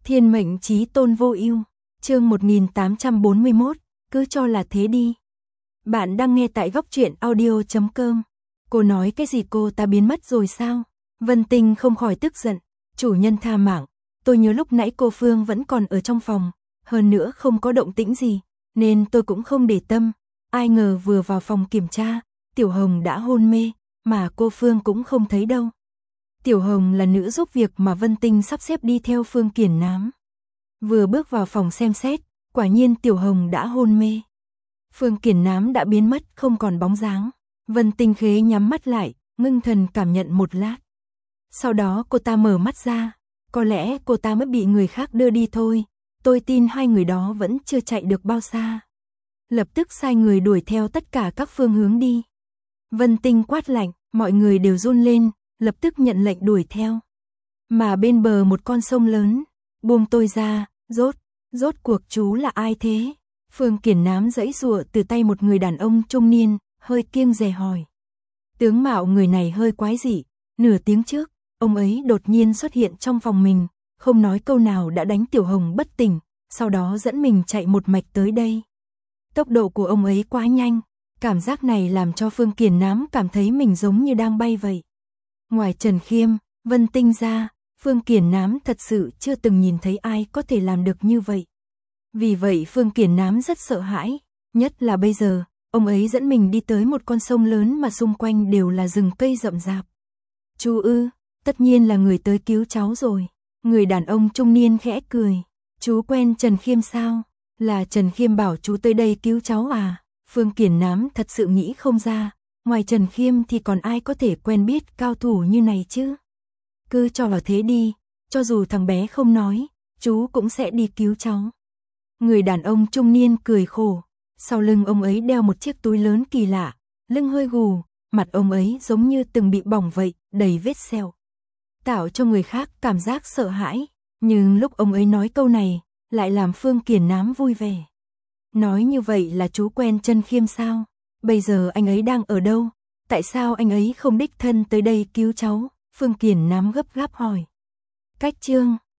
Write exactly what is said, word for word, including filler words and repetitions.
Thiên mệnh chí tôn vô ưu, chương một nghìn tám trăm bốn mươi mốt, cứ cho là thế đi. Bạn đang nghe tại góc truyện audio chấm com. Cô nói cái gì, cô ta biến mất rồi sao? Vân Tinh không khỏi tức giận. Chủ nhân tha mạng, tôi nhớ lúc nãy cô Phương vẫn còn ở trong phòng, hơn nữa không có động tĩnh gì, nên tôi cũng không để tâm. Ai ngờ vừa vào phòng kiểm tra, Tiểu Hồng đã hôn mê, mà cô Phương cũng không thấy đâu. Tiểu Hồng là nữ giúp việc mà Vân Tinh sắp xếp đi theo Phương Kiển Nám. Vừa bước vào phòng xem xét, quả nhiên Tiểu Hồng đã hôn mê. Phương Kiển Nám đã biến mất không còn bóng dáng. Vân Tinh khế nhắm mắt lại, ngưng thần cảm nhận một lát. Sau đó cô ta mở mắt ra, có lẽ cô ta mới bị người khác đưa đi thôi, tôi tin hai người đó vẫn chưa chạy được bao xa. Lập tức sai người đuổi theo tất cả các phương hướng đi. Vân Tinh quát lạnh, mọi người đều run lên, lập tức nhận lệnh đuổi theo. Mà bên bờ một con sông lớn, buông tôi ra, rốt, rốt cuộc chú là ai thế? Phương Kiển Nám giãy giụa từ tay một người đàn ông trung niên, hơi kiêng dè hỏi. Tướng mạo người này hơi quái dị, nửa tiếng trước, ông ấy đột nhiên xuất hiện trong phòng mình, không nói câu nào đã đánh Tiểu Hồng bất tỉnh, sau đó dẫn mình chạy một mạch tới đây. Tốc độ của ông ấy quá nhanh, cảm giác này làm cho Phương Kiển Nám cảm thấy mình giống như đang bay vậy. Ngoài Trần Khiêm, Vân Tinh ra, Phương Kiển Nám thật sự chưa từng nhìn thấy ai có thể làm được như vậy. Vì vậy Phương Kiển Nám rất sợ hãi, nhất là bây giờ, ông ấy dẫn mình đi tới một con sông lớn mà xung quanh đều là rừng cây rậm rạp. Chú ư, tất nhiên là người tới cứu cháu rồi. Người đàn ông trung niên khẽ cười. Chú quen Trần Khiêm sao? Là Trần Khiêm bảo chú tới đây cứu cháu à? Phương Kiển Nám thật sự nghĩ không ra, ngoài Trần Khiêm thì còn ai có thể quen biết cao thủ như này chứ? Cứ cho là thế đi, cho dù thằng bé không nói, chú cũng sẽ đi cứu cháu. Người đàn ông trung niên cười khổ, sau lưng ông ấy đeo một chiếc túi lớn kỳ lạ, lưng hơi gù, mặt ông ấy giống như từng bị bỏng vậy, đầy vết sẹo, tạo cho người khác cảm giác sợ hãi, nhưng lúc ông ấy nói câu này, lại làm Phương Kiển Nám vui vẻ. Nói như vậy là chú quen Trần Khiêm sao? Bây giờ anh ấy đang ở đâu? Tại sao anh ấy không đích thân tới đây cứu cháu? Phương Kiển Nám gấp gáp hỏi. Cách chương